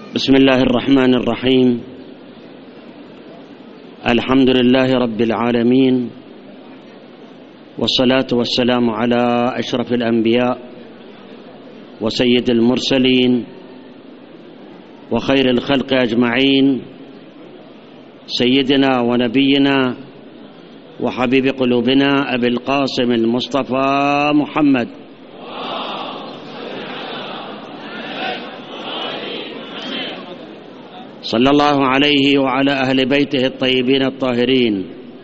بسم الله الرحمن الرحيم. الحمد لله رب العالمين، والصلاة والسلام على أشرف الأنبياء وسيد المرسلين وخير الخلق أجمعين، سيدنا ونبينا وحبيب قلوبنا أبي القاسم المصطفى محمد صلى الله عليه وعلى أهل بيته الطيبين الطاهرين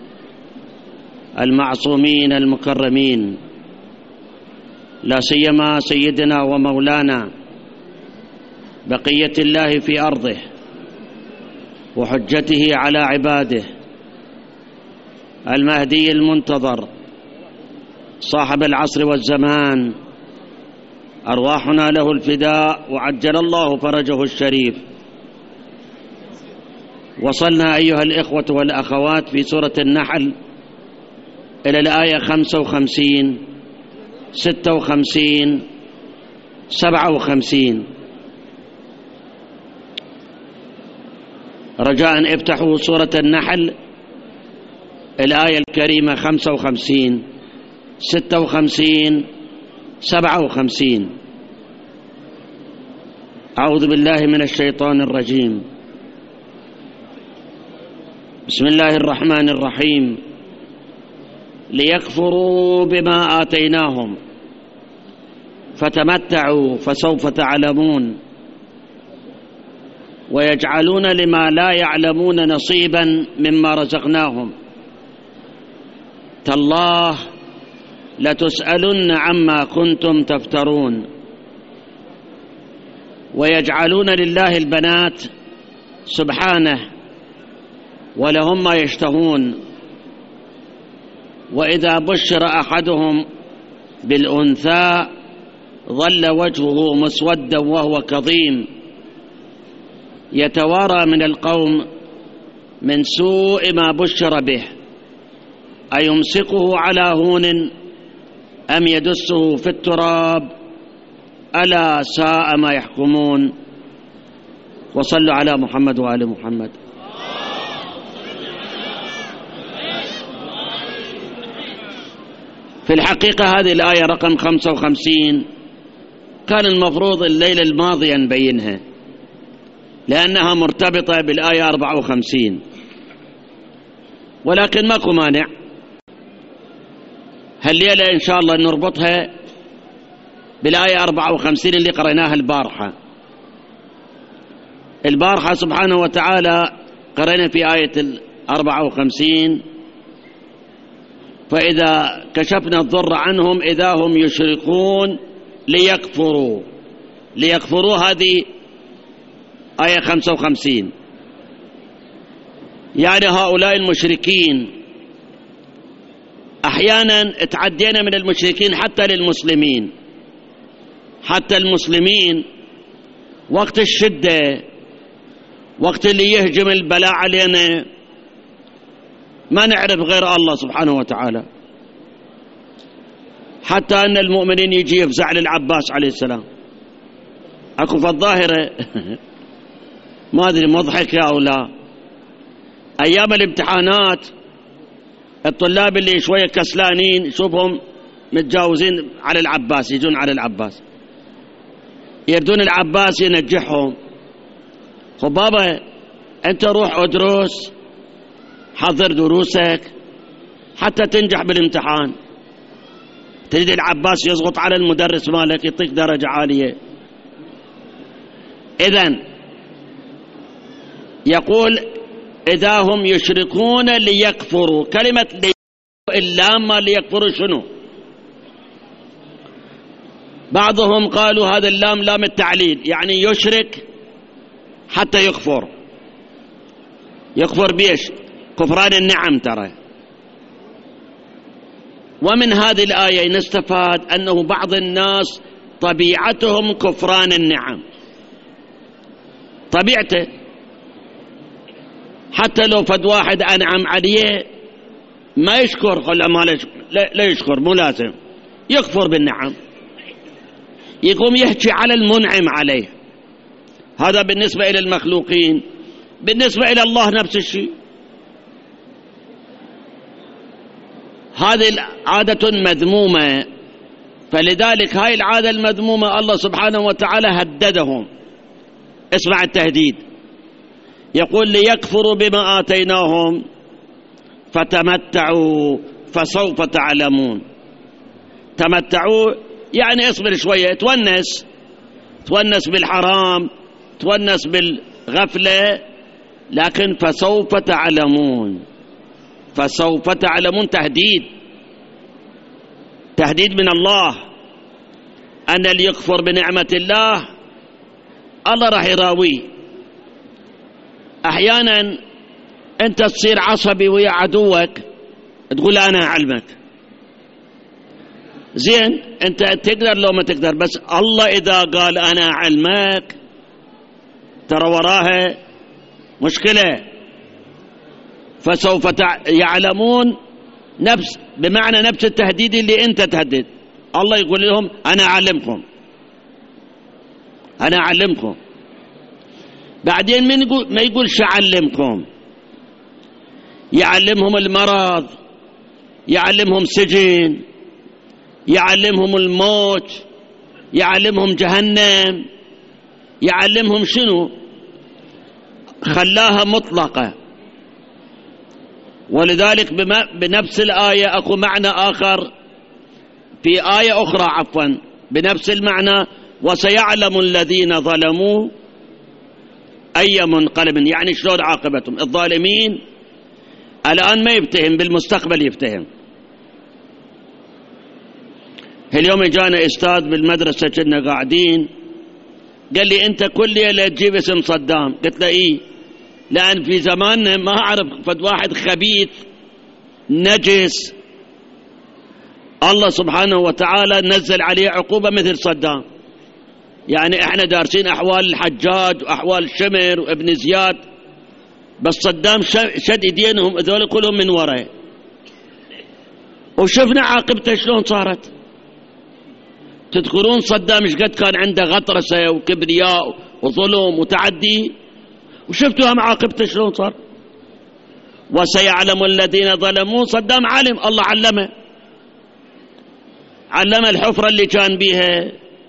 المعصومين المكرمين، لا سيما سيدنا ومولانا بقية الله في أرضه وحجته على عباده المهدي المنتظر صاحب العصر والزمان، أرواحنا له الفداء وعجل الله فرجه الشريف. وصلنا أيها الإخوة والأخوات في سورة النحل إلى الآية 55 56 57. رجاء افتحوا سورة النحل الآية الكريمة 55 56 57. أعوذ بالله من الشيطان الرجيم. بسم الله الرحمن الرحيم. ليكفروا بما آتيناهم فتمتعوا فسوف تعلمون ويجعلون لما لا يعلمون نصيبا مما رزقناهم تالله لتسألن عما كنتم تفترون. ويجعلون لله البنات سبحانه ولهم ما يشتهون، وإذا بشر أحدهم بالأنثى ظل وجهه مسودا وهو كظيم يتوارى من القوم من سوء ما بشر به، أيمسكه على هون أم يدسه في التراب ألا ساء ما يحكمون. وصلوا على محمد وآل محمد. في الحقيقة هذه الآية رقم 55 كان المفروض الليلة الماضية نبينها لأنها مرتبطة بالآية 54، ولكن ماكو مانع هالليلة إن شاء الله نربطها بالآية 54 اللي قرأناها البارحة سبحانه وتعالى قرأنا في آية 54 فإذا كشفنا الضر عنهم إذا هم يشركون ليكفروا هذه آية 55. يعني هؤلاء المشركين أحيانا تعدينا من المشركين حتى للمسلمين، حتى المسلمين وقت الشدة وقت اللي يهجم البلاء علينا ما نعرف غير الله سبحانه وتعالى، حتى أن المؤمنين يجي يفزع للعباس عليه السلام. أكو في الظاهرة ما أدري مضحك أو لا، أيام الامتحانات الطلاب اللي شوية كسلانين شوفهم متجاوزين على العباس، يجون على العباس يردون العباس ينجحهم. خب بابا أنت روح أدرس، حضر دروسك حتى تنجح بالامتحان. تريد العباس يضغط على المدرس مالك يعطيك درجة عالية. إذن يقول إذا هم يشركون ليكفروا، كلمة اللام ليكفروا شنو؟ بعضهم قالوا هذا اللام لام التعليل، يعني يشرك حتى يكفر بيش؟ كفران النعم. ترى ومن هذه الآية نستفاد أنه بعض الناس طبيعتهم كفران النعم، طبيعته حتى لو فد واحد أنعم عليه ما يشكر، لا يشكر، مو لازم يكفر بالنعم، يقوم يحكي على المنعم عليه هذا بالنسبة إلى المخلوقين. بالنسبة إلى الله نفس الشيء. هذه عادة مذمومة، فلذلك هاي العادة المذمومة الله سبحانه وتعالى هددهم. اسمع التهديد، يقول ليكفروا بما آتيناهم فتمتعوا فسوف تعلمون. تمتعوا يعني اصبر شوية، تونس بالحرام، تونس بالغفلة، لكن فسوف تعلمون. فسوف تعلمون تهديد من الله أن اللي يكفر بنعمة الله راح يراويه. أحيانا أنت تصير عصبي ويا عدوك، تقول أنا أعلمك. زين، أنت تقدر لو ما تقدر، بس الله إذا قال أنا أعلمك ترى وراها مشكلة. فسوف يعلمون بمعنى نفس التهديد اللي أنت تهدد. الله يقول لهم أنا أعلمكم. بعدين ما يقولش أعلمكم، يعلمهم المرض، يعلمهم سجن، يعلمهم الموت، يعلمهم جهنم، يعلمهم شنو؟ خلاها مطلقة. ولذلك بنفس الآية أكو معنى آخر في آية أخرى بنفس المعنى، وسيعلم الذين ظلموا أي منقلب، يعني شلون عاقبتهم. الظالمين الآن ما يفتهم، بالمستقبل يفتهم. اليوم جانا أستاذ بالمدرسة، كنا قاعدين، قال لي أنت كل ليلة تجيب اسم صدام. قلت له إيه، لأن في زماننا ما أعرف فد واحد خبيث نجس الله سبحانه وتعالى نزل عليه عقوبة مثل صدام. يعني احنا دارسين أحوال الحجاج وأحوال شمر وابن زياد، بس صدام شد ايدينهم هذول كلهم من وراء، وشفنا عاقبته شلون صارت. تذكرون صدام ايش قد كان عنده غطرسة وكبرياء وظلم وتعدي، وشفتوا هم عاقبته شلون صار. وسيعلم الذين ظلموا. صدام عالم، الله علم الحفرة اللي كان بيها،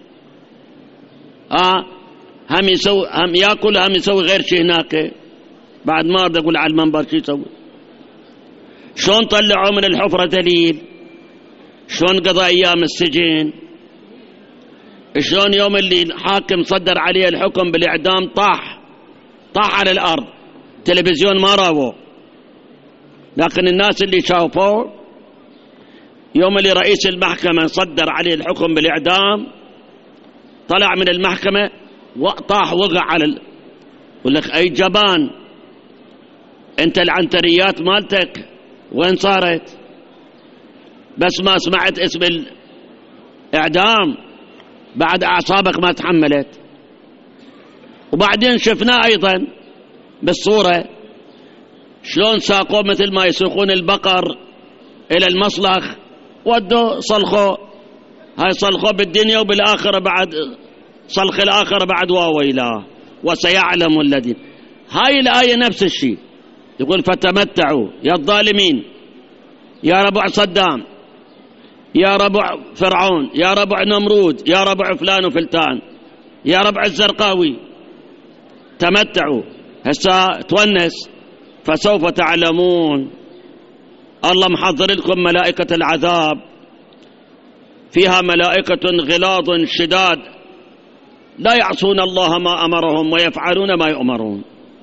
هم ياكل، هم يسوي غير شيء هناك. بعد ما اريد اقول على المنبر شو يسوي. شلون طلعوا من الحفرة دليل، شلون قضى ايام السجن، شلون يوم اللي الحاكم صدر عليه الحكم بالاعدام طاح على الارض. تلفزيون ما راوه، لكن الناس اللي شافوه يوم اللي رئيس المحكمة صدر عليه الحكم بالاعدام، طلع من المحكمة وطاح وقع على يقول لك اي جبان انت، العنتريات مالتك وين صارت؟ بس ما سمعت اسم الاعدام بعد اعصابك ما تحملت. وبعدين شفناه ايضا بالصورة شلون ساقوه مثل ما يسوقون البقر الى المصلخ، ودوا صلخوا. هاي صلخوا بالدنيا وبالاخرة بعد صلخ الاخرة بعد واويلاه. وسيعلم الذين. هاي الآية نفس الشيء، يقول فتمتعوا يا الظالمين، يا ربع صدام، يا ربع فرعون، يا ربع نمرود، يا ربع فلان وفلتان، يا ربع الزرقاوي، تمتعوا هسا تونس فسوف تعلمون. الله محضر لكم ملائكة العذاب، فيها ملائكة غلاظ شداد لا يعصون الله ما أمرهم ويفعلون ما يؤمرون.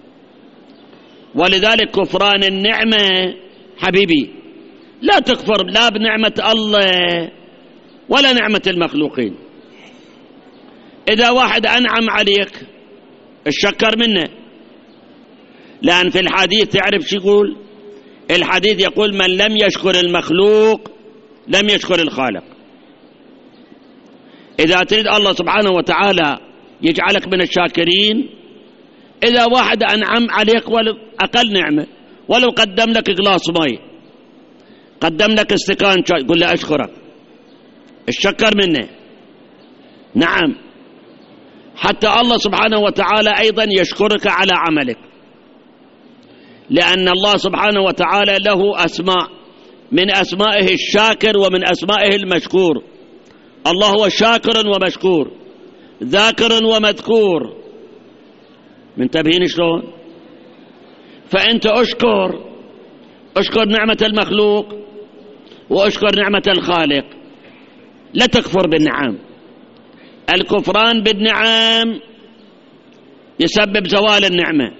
ولذلك كفران النعمة حبيبي، لا تكفر لا بنعمة الله ولا نعمة المخلوقين. إذا واحد أنعم عليك الشكر منه، لأن في الحديث تعرف شو يقول الحديث؟ يقول من لم يشكر المخلوق لم يشكر الخالق. إذا تريد الله سبحانه وتعالى يجعلك من الشاكرين، إذا واحد أنعم عليك ولو أقل نعمة، ولو قدم لك غلاص ماء، قدم لك استكان شاي، قل له أشكرك، الشكر منه. نعم، حتى الله سبحانه وتعالى أيضا يشكرك على عملك، لأن الله سبحانه وتعالى له أسماء، من أسمائه الشاكر ومن أسمائه المشكور. الله هو شاكر ومشكور، ذاكر ومذكور. منتبهين شلون؟ فأنت أشكر نعمة المخلوق وأشكر نعمة الخالق، لا تكفر بالنعم. الكفران بالنعم يسبب زوال النعمة.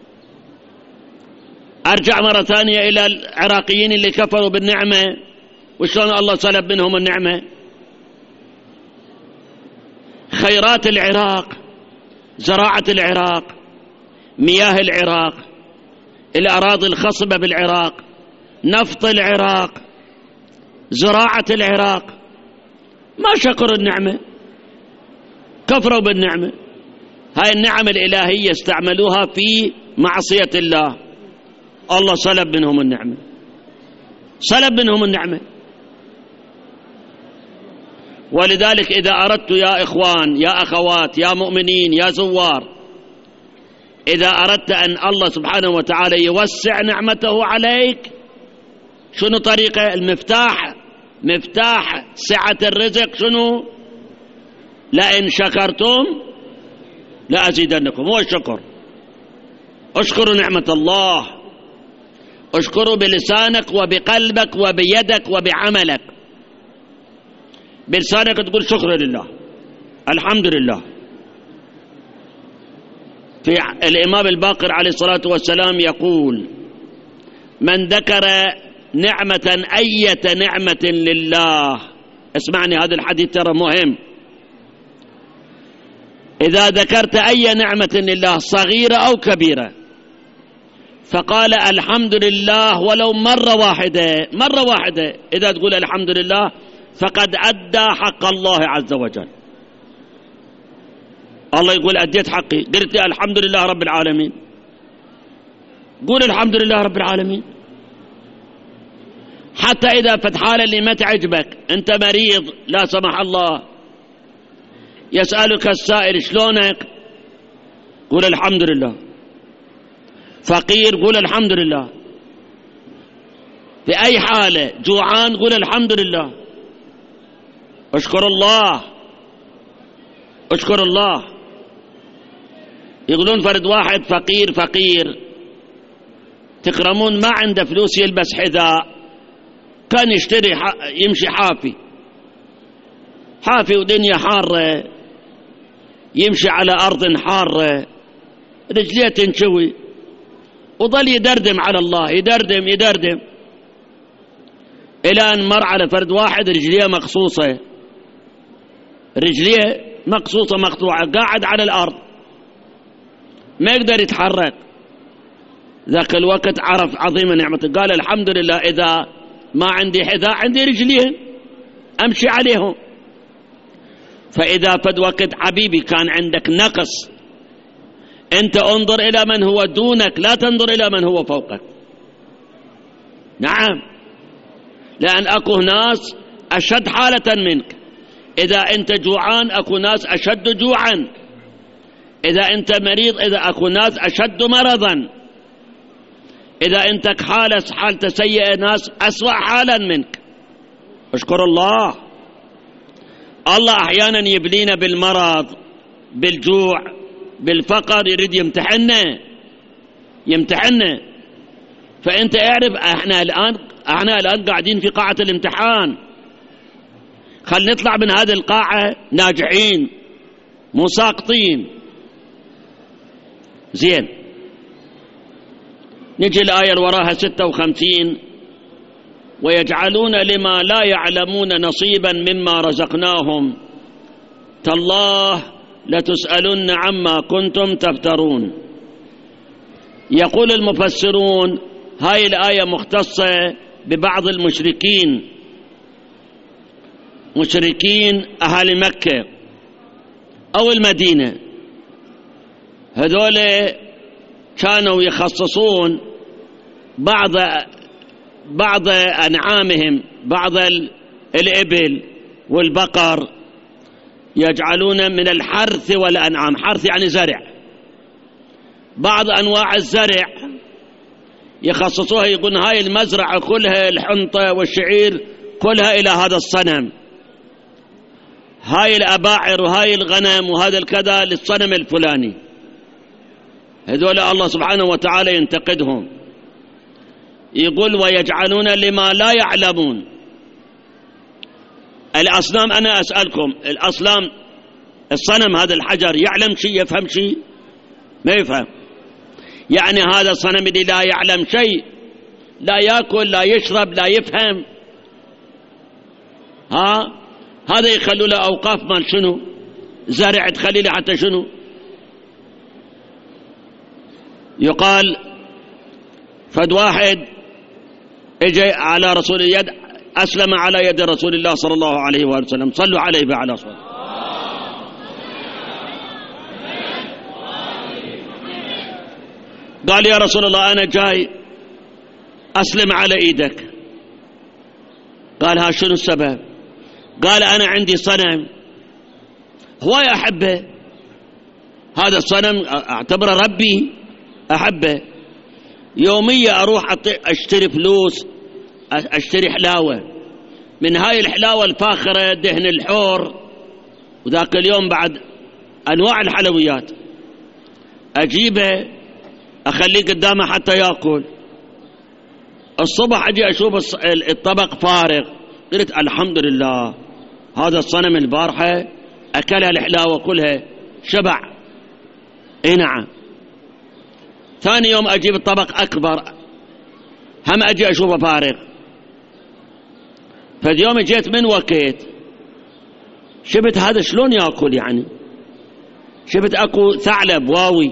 أرجع مرة ثانية إلى العراقيين اللي كفروا بالنعمة، وشلون الله سلب منهم النعمة. خيرات العراق، زراعة العراق، مياه العراق، الأراضي الخصبة بالعراق، نفط العراق، زراعة العراق، ما شكروا النعمة، كفروا بالنعمة. هاي النعم الإلهية استعملوها في معصية الله، الله سلب منهم النعمة، سلب منهم النعمة. ولذلك إذا أردت يا إخوان يا أخوات يا مؤمنين يا زوار، إذا أردت أن الله سبحانه وتعالى يوسع نعمته عليك، شنو طريقة؟ المفتاح، مفتاح سعة الرزق شنو؟ لئن شكرتم لأزيدنكم. هو الشكر. اشكروا نعمة الله، اشكروا بلسانك وبقلبك وبيدك وبعملك. بلسانك تقول شكر لله، الحمد لله. في الإمام الباقر عليه الصلاة والسلام يقول: من ذكر نعمة أية نعمة لله، اسمعني هذا الحديث ترى مهم، إذا ذكرت أي نعمة لله صغيرة أو كبيرة فقال الحمد لله ولو مرة واحدة، إذا تقول الحمد لله فقد أدى حق الله عز وجل. الله يقول أديت حقي، قلت الحمد لله رب العالمين، قول الحمد لله رب العالمين. حتى إذا فتحالة اللي ما تعجبك، أنت مريض لا سمح الله، يسألك السائل شلونك، قول الحمد لله. فقير قول الحمد لله. في أي حالة، جوعان قول الحمد لله. اشكر الله، اشكر الله. يقولون فرد واحد فقير تكرمون ما عنده فلوس يلبس حذاء، كان يشتري يمشي حافي ودنيا حارة، يمشي على أرض حارة، رجليه تنشوي، وظل يدردم على الله، يدردم إلى أن مر على فرد واحد رجليه مقصوصة مقطوعة، قاعد على الأرض ما يقدر يتحرك. ذاك الوقت عرف عظيم نعمته، قال الحمد لله إذا ما عندي حذاء عندي رجلين أمشي عليهم. فإذا فد وقت حبيبي كان عندك نقص، أنت انظر إلى من هو دونك، لا تنظر إلى من هو فوقك. نعم، لأن أكو ناس أشد حالة منك. إذا أنت جوعان أكو ناس أشد جوعا، إذا أنت مريض إذا أكو ناس أشد مرضا، إذا أنت حالة سيئة ناس أسوأ حالا منك. اشكر الله. الله أحيانا يبلينا بالمرض، بالجوع، بالفقر، يريد يمتحننا. فأنت اعرف احنا الآن قاعدين في قاعة الامتحان، خل نطلع من هذه القاعة ناجحين مو ساقطين. زين، نجي الآية اللي وراها 56: ويجعلون لما لا يعلمون نصيبا مما رزقناهم تالله لتسألن عما كنتم تفترون. يقول المفسرون هاي الآية مختصة ببعض المشركين، مشركين أهل مكة أو المدينة. هذول كانوا يخصصون بعض أنعامهم، بعض الإبل والبقر يجعلون من الحرث والأنعام. حرث يعني زرع، بعض أنواع الزرع يخصصوها، يقولون هاي المزرعة كلها الحنطة والشعير كلها إلى هذا الصنم، هاي الأباعر وهاي الغنم وهذا الكذا للصنم الفلاني. هذول الله سبحانه وتعالى ينتقدهم، يقول ويجعلون لما لا يعلمون. الأصنام، أنا أسألكم، الأصنام الصنم هذا الحجر يعلم شيء يفهم شيء؟ ما يفهم. يعني هذا الصنم اللي لا يعلم شيء، لا يأكل لا يشرب لا يفهم، هذا يخلوا له أوقاف مال شنو؟ زرع تخلي له حتى شنو؟ يقال فد واحد اجى على رسول اليد، أسلم على يد رسول الله صلى الله عليه وآله وسلم، صلوا عليه بعلى صوت. قال يا رسول الله أنا جاي أسلم على إيدك. قال ها شنو السبب؟ قال أنا عندي صنم هواي أحبه، هذا الصنم أعتبره ربي أحبه، يوميا أروح أشتري فلوس، أشتري حلاوة، من هاي الحلاوة الفاخرة دهن الحور، وذاك اليوم بعد أنواع الحلويات أجيبه أخليه قدامه حتى يأكل. الصبح أجي أشوف الطبق فارغ، قلت الحمد لله هذا الصنم البارحة أكلها الحلاوة كلها شبع. إيه نعم. ثاني يوم أجيب الطبق أكبر، هم أجي أشوفه فارغ. فاليوم جيت من وقت شبت هذا شلون يأكل، يعني شبت أكو ثعلب واوي،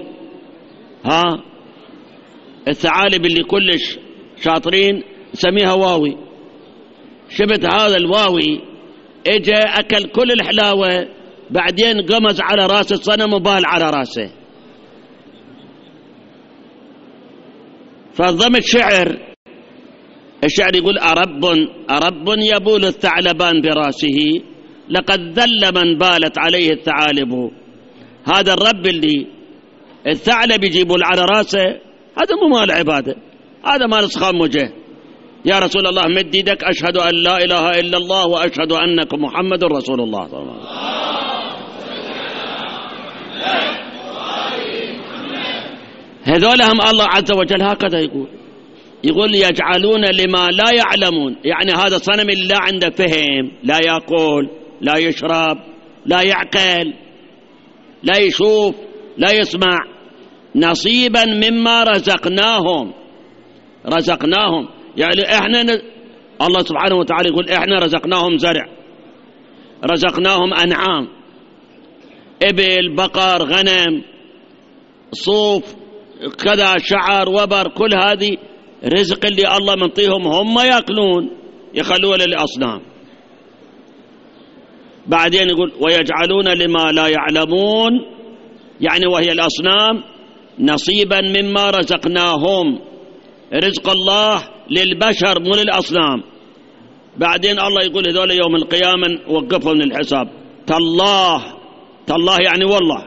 الثعالب اللي كلش شاطرين نسميها واوي، شبت هذا الواوي اجى أكل كل الحلاوة، بعدين قمز على راس الصنم وبال على راسه. فضمت الشعر يقول أرب يبول الثعلبان براسه، لقد ذل من بالت عليه الثعالب. هذا الرب اللي الثعلب يجيبوا على راسه، هذا مو مال عبادة، هذا مال صخام وجه. يا رسول الله مد يدك، أشهد أن لا إله إلا الله وأشهد أنك محمد رسول الله صلى الله عليه وسلم. هذولهم الله عز وجل هكذا يقول يجعلون لما لا يعلمون، يعني هذا الصنم اللي لا عنده فهم، لا يأكل لا يشرب لا يعقل لا يشوف لا يسمع، نصيبا مما رزقناهم. يعني احنا الله سبحانه وتعالى يقول احنا رزقناهم زرع، رزقناهم أنعام، إبل بقر غنم صوف كذا شعر وبر، كل هذه رزق اللي الله منطيهم، هم يأكلون يخلوه للأصنام. بعدين يقول ويجعلون لما لا يعلمون، يعني وهي الأصنام، نصيبا مما رزقناهم، رزق الله للبشر مو للأصنام. بعدين الله يقول هذول يوم القيامة وقفهم للحساب، تالله يعني والله،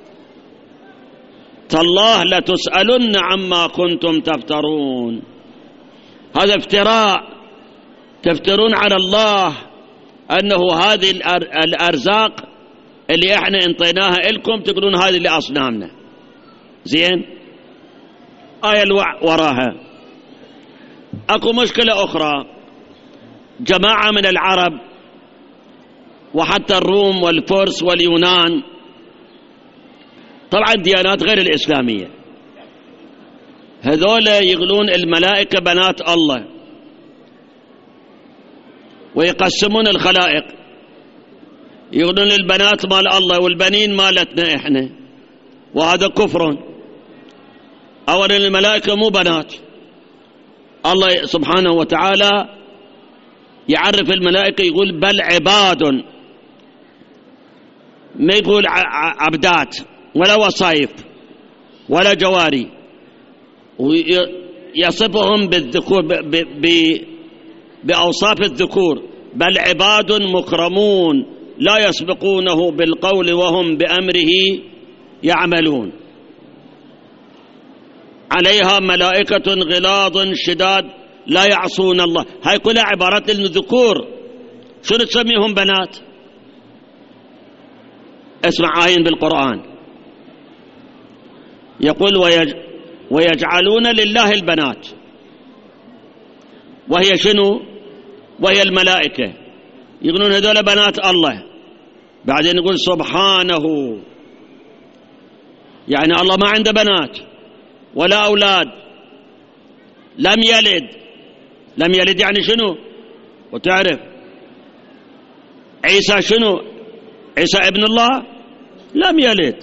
تالله لتسألن عما كنتم تفترون. هذا افتراء، تفترون على الله أنه هذه الأرزاق اللي احنا انطيناها لكم تقولون هذه اللي أصنامنا. زين، آية وراها أكو مشكلة أخرى. جماعة من العرب وحتى الروم والفرس واليونان، طبعا ديانات غير الإسلامية، هذول يقولون الملائكة بنات الله، ويقسمون الخلائق، يقولون البنات مال الله والبنين مالتنا إحنا، وهذا كفر. أولا الملائكة مو بنات، الله سبحانه وتعالى يعرف الملائكة يقول بل عباد، ما يقول عبدات ولا وصايف ولا جواري، ويصفهم بالذكور بأوصاف الذكور، بل عباد مكرمون لا يسبقونه بالقول وهم بأمره يعملون. عليها ملائكة غلاظ شداد لا يعصون الله. هاي كلها عبارات للذكور، شنو تسميهم بنات؟ اسمع آيين بالقرآن يقول ويجعلون لله البنات، وهي شنو؟ وهي الملائكة، يقولون هذول بنات الله. بعدين يقول سبحانه، يعني الله ما عنده بنات ولا أولاد، لم يلد. لم يلد يعني شنو؟ وتعرف عيسى شنو؟ عيسى ابن الله؟ لم يلد،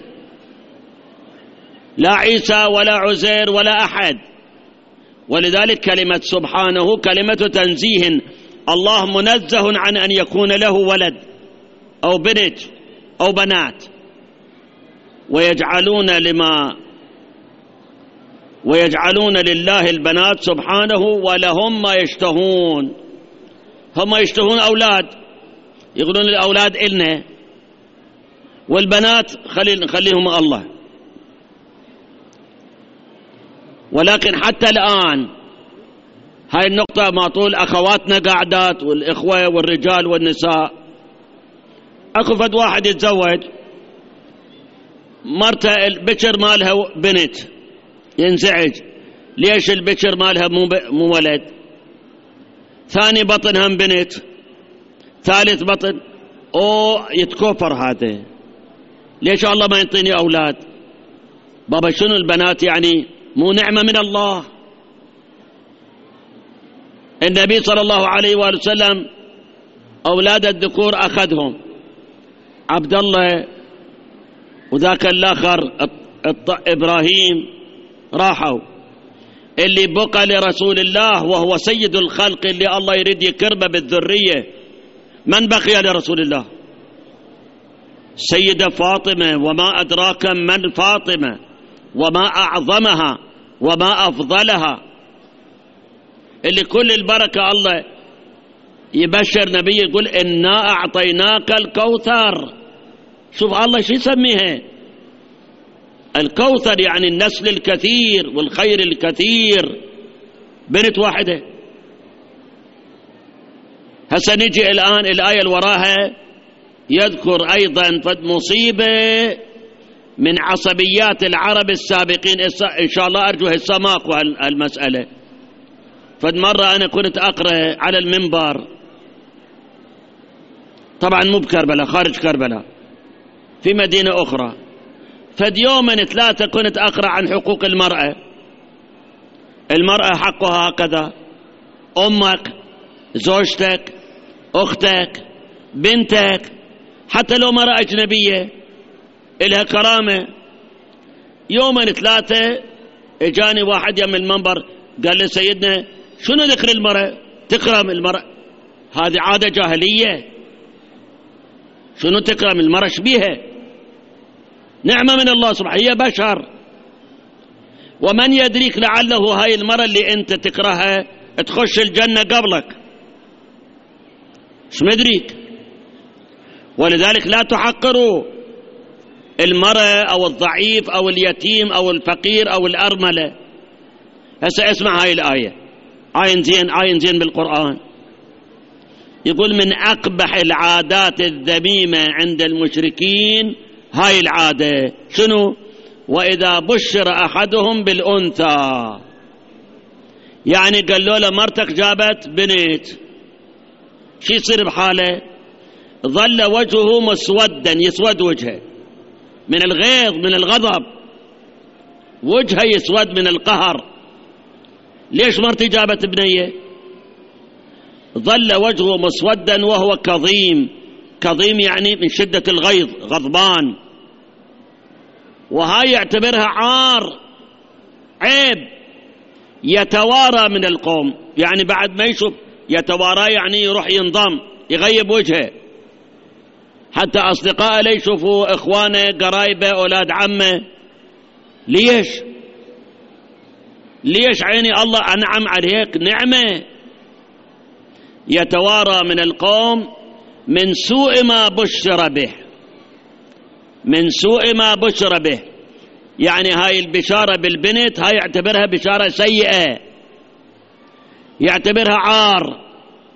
لا عيسى ولا عزير ولا أحد. ولذلك كلمة سبحانه كلمة تنزيه، الله منزه عن أن يكون له ولد أو بنت أو بنات. ويجعلون لله البنات سبحانه ولهم ما يشتهون. هم يشتهون أولاد، يقولون الأولاد إلنا، والبنات نخليهم الله. ولكن حتى الآن هاي النقطة ما طول أخواتنا قاعدات، والإخوة والرجال والنساء، أكو فد واحد يتزوج مرته البكر مالها بنت، ينزعج ليش البكر مالها مو ولد؟ ثاني بطن هم بنت، ثالث بطن، يتكوفر هذا. ليش الله ما ينطيني أولاد؟ بابا شنو البنات يعني مو نعمة من الله؟ النبي صلى الله عليه وآله وسلم أولاد الذكور أخذهم، عبد الله وذاك الآخر إبراهيم راحوا. اللي بقى لرسول الله وهو سيد الخلق اللي الله يريد يكرمه بالذرية، من بقي لرسول الله؟ سيدة فاطمة، وما أدراك من فاطمة، وما أعظمها وما أفضلها، اللي كل البركة الله يبشر نبي يقول إنا أعطيناك الكوثر. شوف الله شو يسميها الكوثر، يعني النسل الكثير والخير الكثير، بنت واحدة. هسه نجي الآن الآية اللي وراها يذكر أيضا مصيبة من عصبيات العرب السابقين. إن شاء الله أرجو هسه ماكو هالمسألة. فد مرة أنا كنت أقرأ على المنبر، طبعا مو بكربلاء، خارج كربلاء، في مدينة أخرى. فد يومين 3 كنت أقرأ عن حقوق المرأة. المرأة حقها هكذا: أمك، زوجتك، أختك، بنتك، حتى لو مرأة أجنبية إلها كرامة. يومين 3 اجاني واحد يم المنبر قال لي سيدنا شنو ذكر المرأة؟ تكرم المرأة؟ هذه عادة جاهلية. شنو تكرم المرأة؟ شبيها نعمة من الله سبحانه، هي بشر. ومن يدريك لعله هاي المرأة اللي انت تكرهها تخش الجنة قبلك، شو مدريك؟ ولذلك لا تحقروا المرأة أو الضعيف أو اليتيم أو الفقير أو الأرملة. هسه اسمع هاي الآية، آية زين بالقرآن. يقول من أقبح العادات الذميمة عند المشركين هاي العادة، شنو؟ وإذا بشر أحدهم بالأنثى، يعني قال له مرتك جابت بنت، شو يصير بحاله؟ ظل وجهه مسودا، يسود وجهه من الغيظ من الغضب، وجهه يسود من القهر. ليش مرتي جابت بنية؟ ظل وجهه مسودا وهو كظيم. كظيم يعني من شدة الغيظ، غضبان. وهاي يعتبرها عار، عيب، يتوارى من القوم، يعني بعد ما يشوف يتوارى، يعني يروح ينضم يغيب وجهه، حتى أصدقائه لا يشوفوا، إخوانه، قرايبه، أولاد عمه. ليش عيني الله أنعم عليك نعمة. يتوارى من القوم من سوء ما بشر به، من سوء ما بشر به، يعني هاي البشارة بالبنت هاي يعتبرها بشارة سيئة، يعتبرها عار.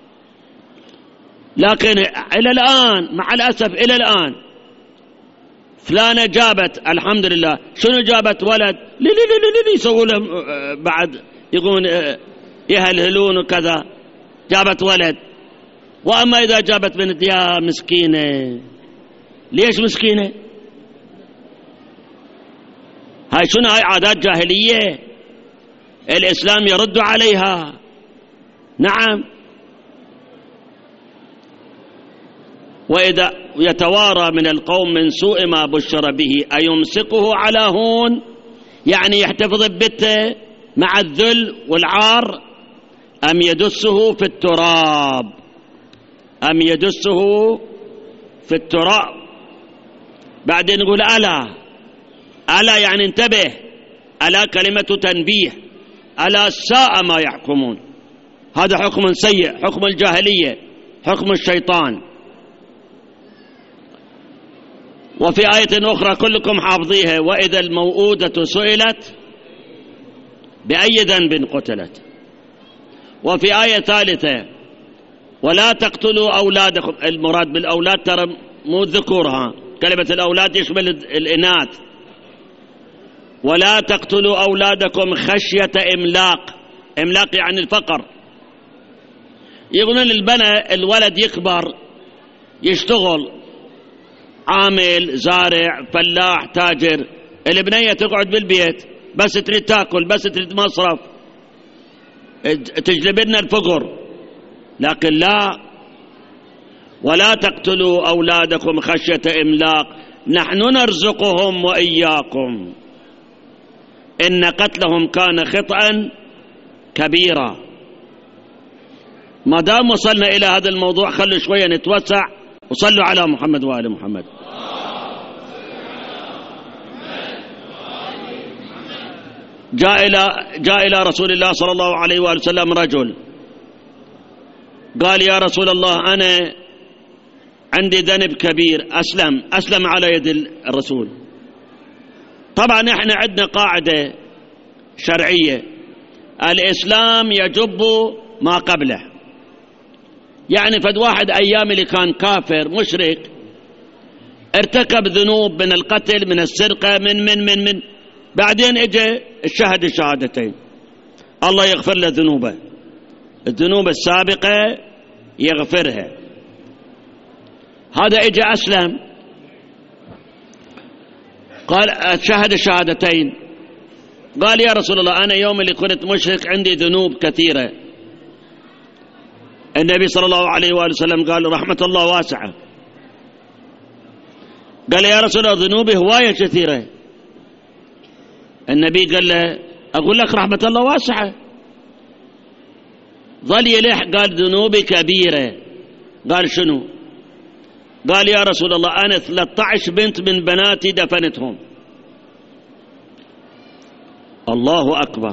لكن إلى الآن مع الأسف إلى الآن فلانة جابت الحمد لله، شنو جابت؟ ولد، لي يسووا لهم بعد يقولون يهلهلون وكذا، جابت ولد. وأما إذا جابت بنت يا مسكينة، ليش مسكينة؟ هاي شنو؟ هاي عادات جاهلية الإسلام يرد عليها. نعم. وإذا يتوارى من القوم من سوء ما بشر به أيمسكه على هون، يعني يحتفظ ببته مع الذل والعار، أم يدسه في التراب، أم يدسه في التراب. بعدين نقول ألا يعني انتبه، ألا كلمة تنبيه، ألا ساء ما يحكمون. هذا حكم سيء، حكم الجاهلية، حكم الشيطان. وفي آية أخرى كلكم حافظيها: وإذا الموءودة سئلت بأي ذنب قتلت. وفي آية ثالثة: ولا تقتلوا أولادكم. المراد بالأولاد ترى مو الذكورها، كلمة الأولاد يشمل الإناث. ولا تقتلوا أولادكم خشية إملاق. إملاق يعني الفقر. يقولون الولد يكبر يشتغل عامل، زارع، فلاح، تاجر، البنية تقعد بالبيت بس تريد تاكل، بس تريد مصرف، تجلب لنا الفقر. لكن لا، ولا تقتلوا أولادكم خشية إملاق نحن نرزقهم وإياكم إن قتلهم كان خطأ كبيرا. ما دام وصلنا إلى هذا الموضوع خلوا شوية نتوسع وصلوا على محمد وآل محمد. جاء إلى رسول الله صلى الله عليه وآله وسلم رجل قال: يا رسول الله أنا عندي ذنب كبير. أسلم على يد الرسول. طبعا احنا عندنا قاعدة شرعية: الإسلام يجب ما قبله. يعني فد واحد أيام اللي كان كافر مشرك ارتكب ذنوب من القتل، من السرقة، من بعدين اجى الشهد الشهادتين، الله يغفر له ذنوبه، الذنوب السابقة يغفرها. هذا اجى أسلم، قال شهد الشهادتين، قال: يا رسول الله أنا يوم اللي كنت مشرك عندي ذنوب كثيرة. النبي صلى الله عليه وآله وسلم قال: رحمة الله واسعة. قال: يا رسول الله ذنوبي هواية كثيرة. النبي قال له: أقول لك رحمة الله واسعة. ظل يلح، قال: ذنوبي كبيرة. قال: شنو؟ قال: يا رسول الله أنا 13 بنت من بناتي دفنتهم. الله أكبر.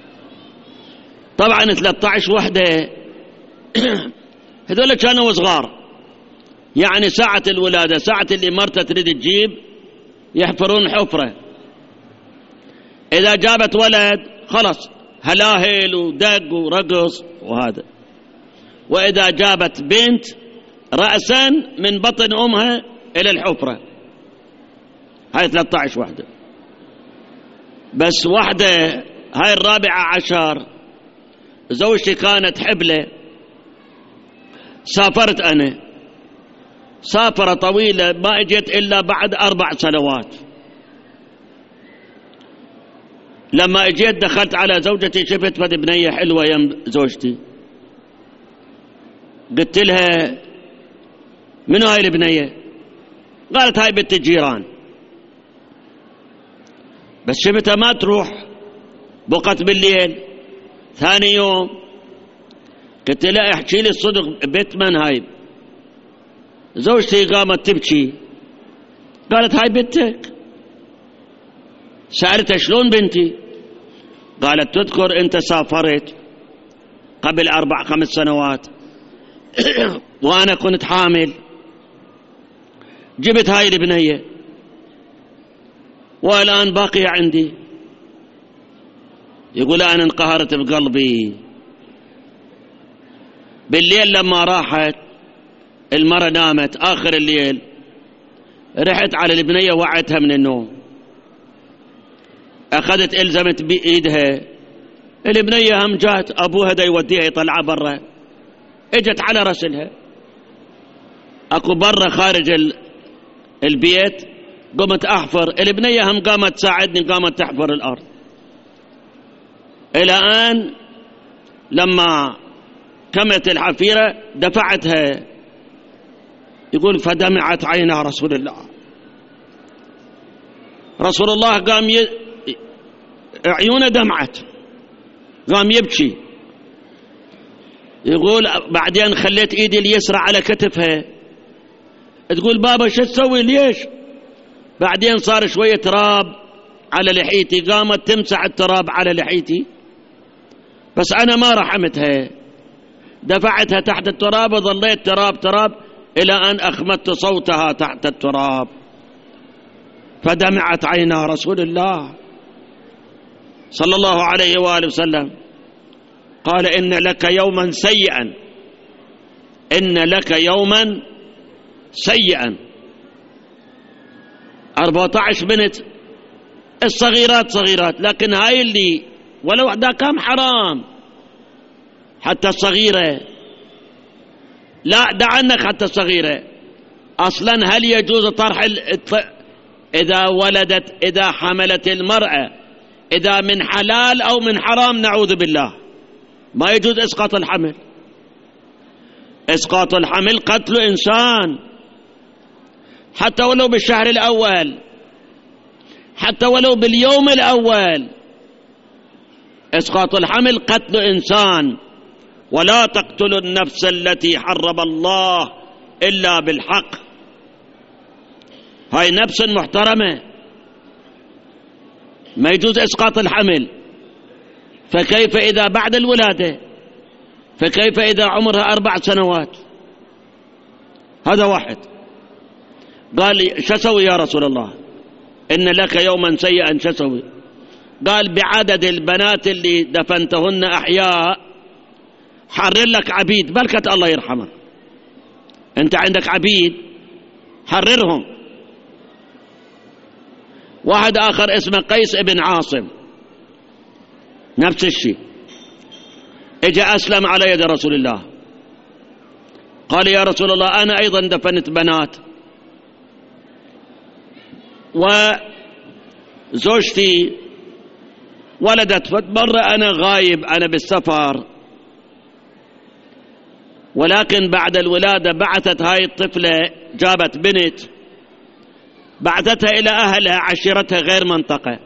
طبعا 13 وحدة هذول كانوا صغار، يعني ساعة الولادة، ساعة اللي مرته تريد تجيب يحفرون حفرة. إذا جابت ولد خلص هلاهل ودق ورقص وهذا. وإذا جابت بنت رأسا من بطن أمها إلى الحفرة. هاي 13 وحدة. بس وحدة هاي 14 زوجتي كانت حبلة، سافرت أنا سافرة طويلة ما اجت إلا بعد 4 سنوات. لما اجيت دخلت على زوجتي شفت فد بنية حلوة يم زوجتي، قلت لها: منو هاي البنية؟ قالت: هاي بنت الجيران. بس شفتها ما تروح، بقت بالليل. ثاني يوم قلت لها: احكي لي الصدق، بيت من هاي؟ زوجتي قامت تبكي، قالت: هاي بنتك. سألتها: شلون بنتي؟ قالت: تذكر انت سافرت قبل 4-5 سنوات وأنا كنت حامل، جبت هاي البنية والآن باقية عندي. يقول أنا انقهرت بقلبي. بالليل لما راحت المرة نامت آخر الليل، رحت على البنية وعتها من النوم، أخذت إلزمت بإيدها البنية، هم جات أبوها دا يوديها يطلعها برا، اجت على رسلها. أكو برا خارج البيت قمت أحفر، البنية هم قامت تساعدني، قامت تحفر الأرض. إلى أن لما كملت الحفيرة دفعتها. يقول فدمعت عينا رسول الله. رسول الله قام عيونه دمعت، قام يبكي. يقول بعدين خليت ايدي اليسرى على كتفها، تقول بابا شو تسوي ليش؟ بعدين صار شوية تراب على لحيتي، قامت تمسح التراب على لحيتي، بس أنا ما رحمتها، دفعتها تحت التراب وظليت تراب تراب إلى أن أخمدت صوتها تحت التراب. فدمعت عينا رسول الله صلى الله عليه وآله وسلم. قال إن لك يوما سيئا، إن لك يوما سيئا. 14 بنت، الصغيرات صغيرات، لكن هاي اللي ولو واحدة كم حرام، حتى الصغيرة لا، دع عنك حتى الصغيرة. أصلا هل يجوز طرح إذا ولدت، إذا حملت المرأة، إذا من حلال أو من حرام نعوذ بالله، ما يجوز إسقاط الحمل. إسقاط الحمل قتل إنسان، حتى ولو بالشهر الأول، حتى ولو باليوم الأول. إسقاط الحمل قتل إنسان. ولا تقتلوا النفس التي حرم الله إلا بالحق. هاي نفس محترمة، ما يجوز إسقاط الحمل. فكيف إذا بعد الولادة؟ فكيف إذا عمرها 4 سنوات؟ هذا واحد. قال لي شو أسوي يا رسول الله؟ إن لك يوما سيئا، شو أسوي؟ قال بعدد البنات اللي دفنتهن أحياء حرر لك عبيد، بركة الله يرحمه، أنت عندك عبيد حررهم. واحد آخر اسمه قيس ابن عاصم نفس الشيء، اجى أسلم على يد رسول الله. قال يا رسول الله أنا أيضا دفنت بنات، وزوجتي ولدت مرة أنا غايب، أنا بالسفر، ولكن بعد الولادة بعثت هاي الطفلة، جابت بنت بعثتها إلى أهلها عشيرتها غير منطقة.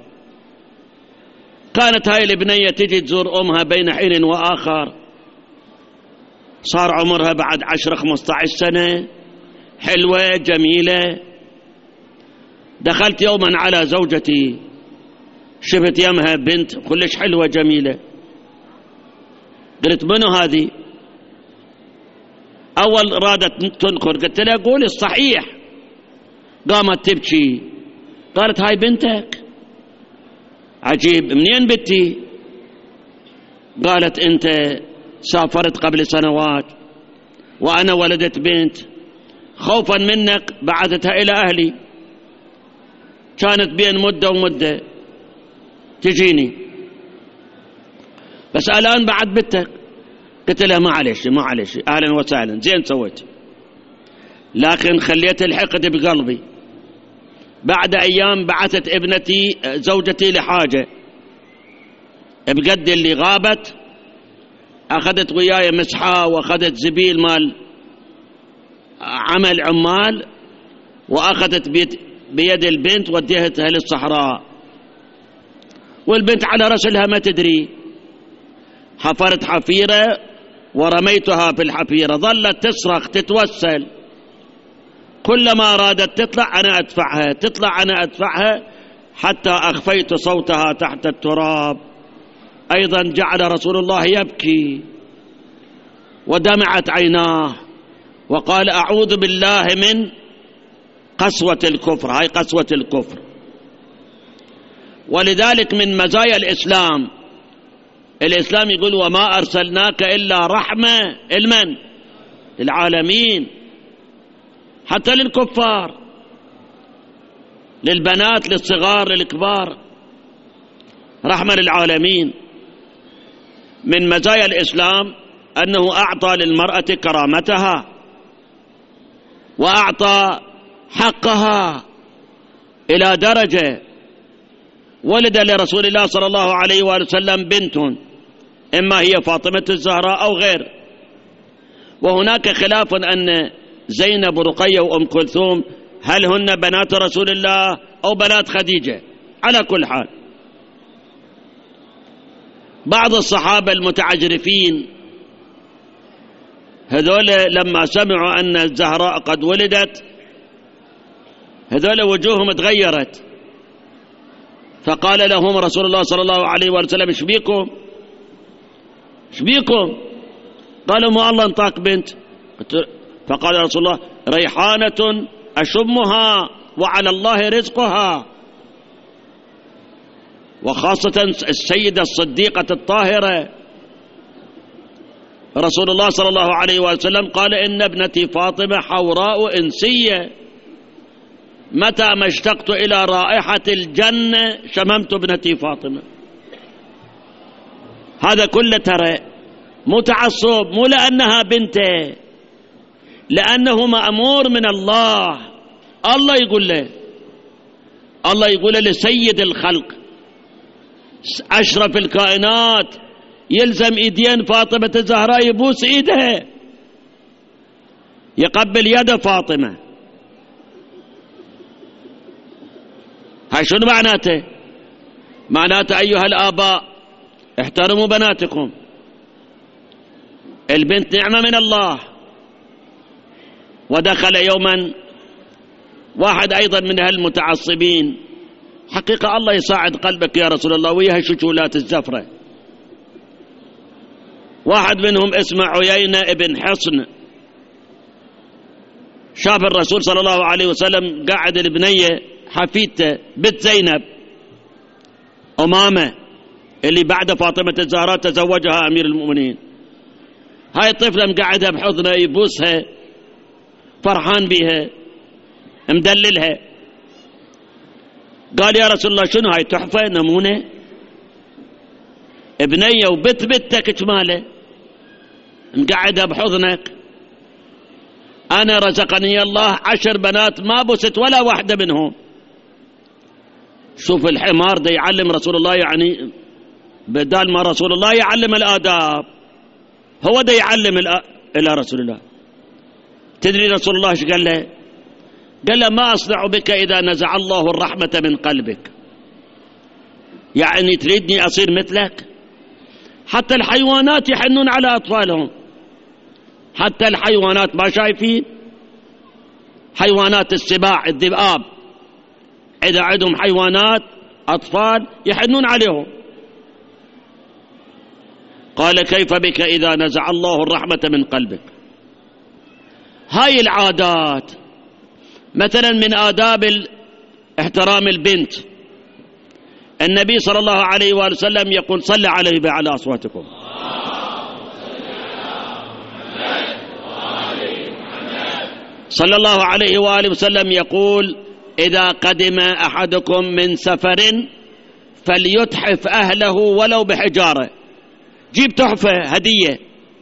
كانت هاي البنية تجي تزور أمها بين حين وآخر، صار عمرها بعد 10-15 سنة، حلوة جميلة. دخلت يوما على زوجتي، شفت يمها بنت كلش حلوة جميلة، قلت منو هذه؟ أول رادت تنكر، قلت لها قولي الصحيح. قامت تبكي، قالت هاي بنتك؟ عجيب، منين بنتي؟ قالت أنت سافرت قبل سنوات وأنا ولدت بنت، خوفا منك بعثتها إلى أهلي، كانت بين مدة ومدة تجيني، بس الآن بعد بنتك. قلت لها معلش أهلا وسهلا، زين سويت، لكن خليت الحقد بقلبي. بعد أيام بعثت ابنتي زوجتي لحاجة، بقد اللي غابت أخذت وياي مسحة وأخذت زبيل مال عمل عمال، وأخذت بيد البنت وديتها للصحراء، والبنت على رسلها ما تدري. حفرت حفيرة ورميتها في الحفيرة، ظلت تصرخ تتوسل، كلما أرادت تطلع أنا أدفعها، تطلع أنا أدفعها، حتى أخفيت صوتها تحت التراب. أيضا جعل رسول الله يبكي ودمعت عيناه. وقال أعوذ بالله من قسوة الكفر. هاي قسوة الكفر. ولذلك من مزايا الإسلام يقول وما أرسلناك إلا رحمة لمن؟ للعالمين، حتى للكفار، للبنات، للصغار، للكبار، رحمة للعالمين. من مزايا الإسلام أنه أعطى للمرأة كرامتها وأعطى حقها إلى درجة ولد لرسول الله صلى الله عليه وآله وسلم بنت، إما هي فاطمة الزهراء أو غير. وهناك خلاف أن زينب ورقية وأم كلثوم هل هن بنات رسول الله أو بنات خديجة. على كل حال بعض الصحابة المتعجرفين هذول لما سمعوا أن الزهراء قد ولدت هذول وجوههم تغيرت، فقال لهم رسول الله صلى الله عليه وسلم ايش بيكم؟ قالوا ما الله انطاك بنت. فقال رسول الله ريحانة أشمها وعلى الله رزقها. وخاصة السيدة الصديقة الطاهرة رسول الله صلى الله عليه وسلم قال إن ابنتي فاطمة حوراء إنسية، متى ما اشتقت إلى رائحة الجنة شممت ابنتي فاطمة. هذا كله ترى متعصب، مو لأنها بنته، لأنه مأمور من الله. الله يقول له لسيد الخلق أشرف الكائنات يلزم إيدين فاطمة الزهراء، يبوس إيدها، يقبل يد فاطمة. هاي شنو معناته؟ معناته أيها الآباء احترموا بناتكم، البنت نعمة من الله. ودخل يوما واحد أيضا من هالمتعصبين، حقيقة الله يساعد قلبك يا رسول الله، وياها شجولات الزفرة. واحد منهم اسمه عيينة ابن حصن، شاف الرسول صلى الله عليه وسلم قاعد البنية حفيدته بنت زينب أمامة اللي بعد فاطمة الزهراء تزوجها أمير المؤمنين. هاي الطفلة مقعدها بحضنه يبوسها، فرحان بها، مدللها. قال يا رسول الله شنو هاي؟ تحفة نمونة ابنية وبت بتك كماله مقعدها بحضنك. أنا رزقني الله 10 بنات ما بست ولا واحدة منهم. شوف الحمار ده يعلم رسول الله، يعني بدال ما رسول الله يعلم الآداب هو ده يعلم إلى رسول الله. تدري رسول الله ايش قال له؟ قال له ما أصنع بك إذا نزع الله الرحمة من قلبك. يعني تريدني أصير مثلك؟ حتى الحيوانات يحنون على أطفالهم، حتى الحيوانات ما شايفين؟ حيوانات السباع الذئاب إذا عندهم حيوانات أطفال يحنون عليهم. قال كيف بك إذا نزع الله الرحمة من قلبك؟ هاي العادات مثلا من آداب احترام البنت. النبي صلى الله عليه وآله وسلم يقول صلى عليه بأعلى أصواتكم، صلى الله عليه وآله وسلم يقول إذا قدم أحدكم من سفر فليتحف أهله ولو بحجارة. جيب تحفة هدية،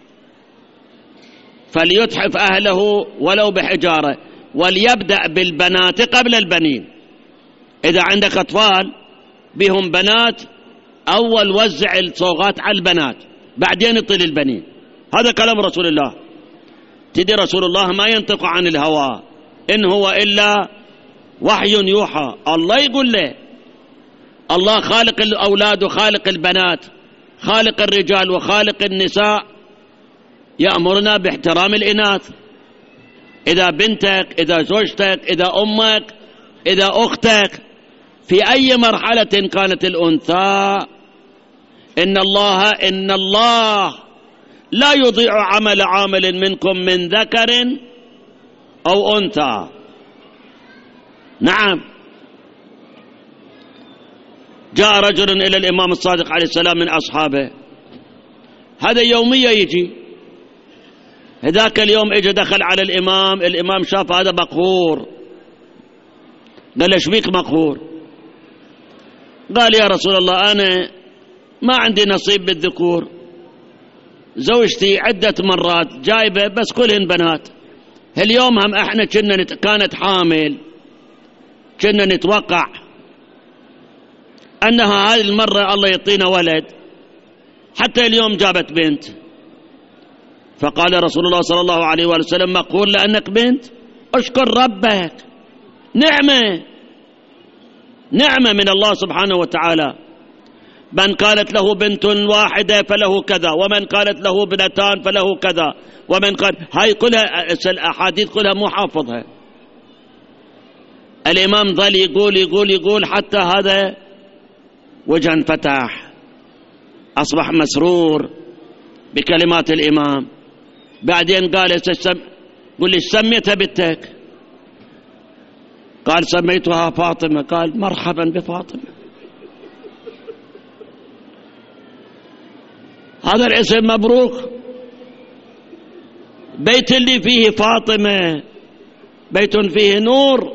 فليتحف أهله ولو بحجارة، وليبدأ بالبنات قبل البنين. إذا عندك أطفال بهم بنات أول وزع الصوغات على البنات بعدين يطل البنين. هذا كلام رسول الله. تدي رسول الله ما ينطق عن الهوى إن هو إلا وحي يوحى. الله يقول له، الله خالق الأولاد وخالق البنات، خالق الرجال وخالق النساء، يأمرنا باحترام الإناث. إذا بنتك، إذا زوجتك، إذا أمك، إذا أختك، في أي مرحلة كانت الأنثى، إن الله لا يضيع عمل عامل منكم من ذكر أو أنثى. نعم. جاء رجل إلى الإمام الصادق عليه السلام من أصحابه، هذا يومية يجي، هذاك اليوم اجى دخل على الإمام شاف هذا مقهور، قال ايش بيك مقهور؟ قال يا رسول الله أنا ما عندي نصيب بالذكور، زوجتي عدة مرات جايبة بس كلهن بنات، اليوم هم احنا كانت حامل، كنا نتوقع أنها هذه المرة الله يعطينا ولد، حتى اليوم جابت بنت. فقال رسول الله صلى الله عليه وسلم مقهور لأنك بنت؟ اشكر ربك، نعمة من الله سبحانه وتعالى. من قالت له بنت واحدة فله كذا، ومن قالت له بنتان فله كذا، ومن قال هاي كلها الأحاديث كلها مو حافظها. الإمام ظل يقول حتى هذا وجه انفتح، أصبح مسرور بكلمات الإمام. بعدين قال قل لي سميتها بنتك؟ قال سميتها فاطمة. قال مرحبا بفاطمة، هذا الاسم مبروك، بيت اللي فيه فاطمة بيت فيه نور،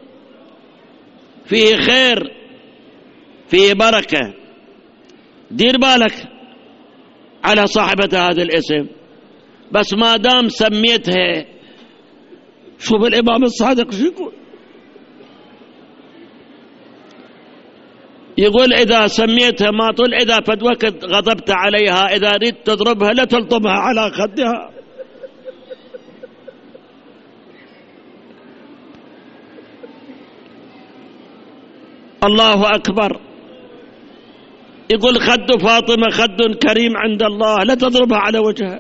فيه خير، فيه بركة. دير بالك على صاحبة هذا الاسم، بس ما دام سميتها. شوف الإمام الصادق شو يقول إذا سميتها ما طل، إذا فد وقت غضبت عليها، إذا ريت تضربها لا تلطمها على خدها. الله أكبر. يقول خد فاطمة خد كريم عند الله، لا تضربها على وجهها.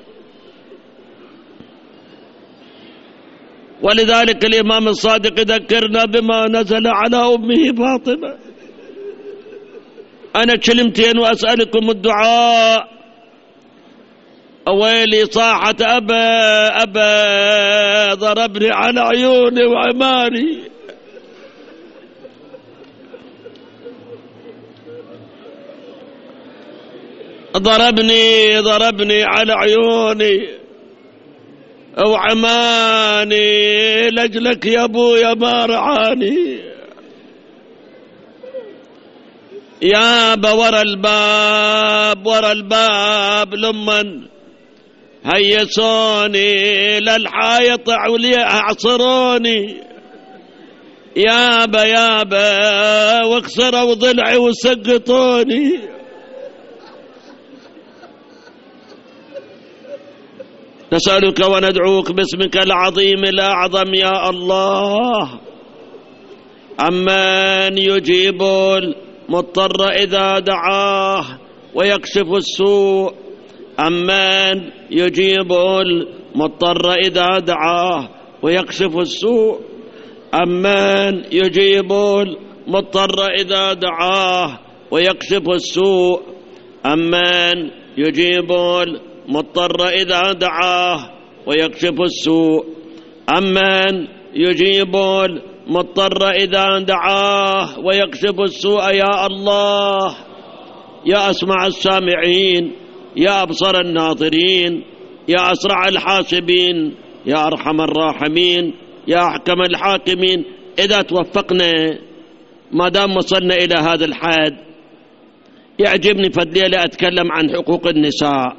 ولذلك الإمام الصادق يذكرنا بما نزل على أمه فاطمة. أنا كلمتين وأسألكم الدعاء. أويلي صاحت أبا ضربني على عيوني وعماني. ضربني على عيوني وعماني، لجلك يا ابويا ما رعاني. يابا ورا الباب لمن هيسوني، للحايط عليا اعصروني. يابا واكسروا ضلعي وسقطوني. نسألك وندعوك باسمك العظيم الأعظم يا الله، أمن يجيب المضطر إذا دعاه ويكشف السوء، أمن يجيب المضطر إذا دعاه ويكشف السوء، أمن يجيب المضطر إذا دعاه ويكشف السوء، أمن يجيب مضطر إذا دعاه ويكشف السوء، أمن يجيب المضطر إذا دعاه ويكشف السوء. يا الله، يا أسمع السامعين، يا أبصر الناظرين، يا أسرع الحاسبين، يا أرحم الراحمين، يا أحكم الحاكمين. إذا توفقنا ما دام وصلنا إلى هذا الحد، يعجبني فدليلة أتكلم عن حقوق النساء،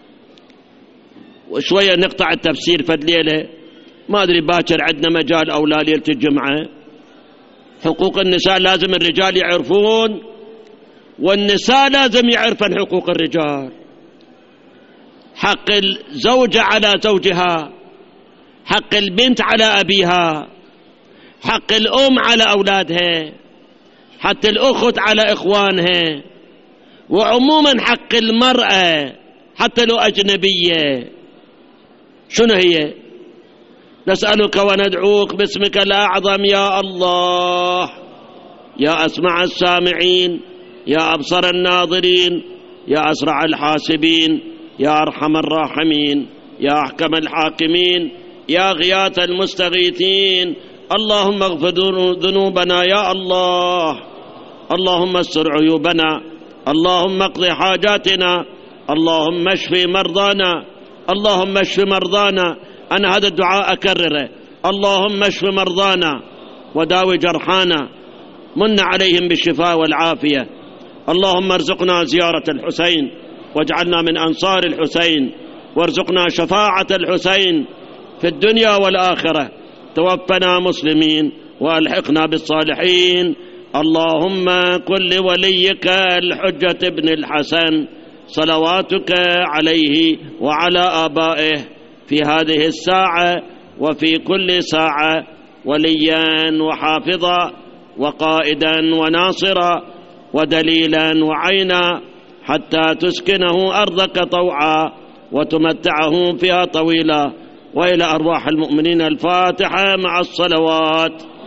وشوية نقطع التفسير فدليلة، ما أدري باكر عندنا مجال أو لا ليلة الجمعة. حقوق النساء لازم الرجال يعرفون، والنساء لازم يعرفن حقوق الرجال. حق الزوجة على زوجها، حق البنت على أبيها، حق الأم على أولادها، حتى الأخت على إخوانها، وعموما حق المرأة حتى لو أجنبية. شنو هي؟ نسألك وندعوك باسمك الأعظم يا الله، يا أسمع السامعين، يا أبصر الناظرين، يا أسرع الحاسبين، يا أرحم الراحمين، يا أحكم الحاكمين، يا غياث المستغيثين. اللهم اغفر ذنوبنا يا الله، اللهم استر عيوبنا، اللهم اقض حاجاتنا، اللهم اشف مرضانا، اللهم اشف مرضانا. أنا هذا الدعاء أكرره، اللهم اشف مرضانا وداوي جرحانا، من عليهم بالشفاء والعافية. اللهم ارزقنا زيارة الحسين واجعلنا من أنصار الحسين، وارزقنا شفاعة الحسين في الدنيا والآخرة. توفنا مسلمين وألحقنا بالصالحين. اللهم قل لوليك الحجة بن الحسن صلواتك عليه وعلى آبائه في هذه الساعة وفي كل ساعة وليا وحافظا وقائدا وناصرا ودليلا وعينا، حتى تسكنه أرضك طوعا وتمتعه فيها طويلا. وإلى أرواح المؤمنين الفاتحة مع الصلوات.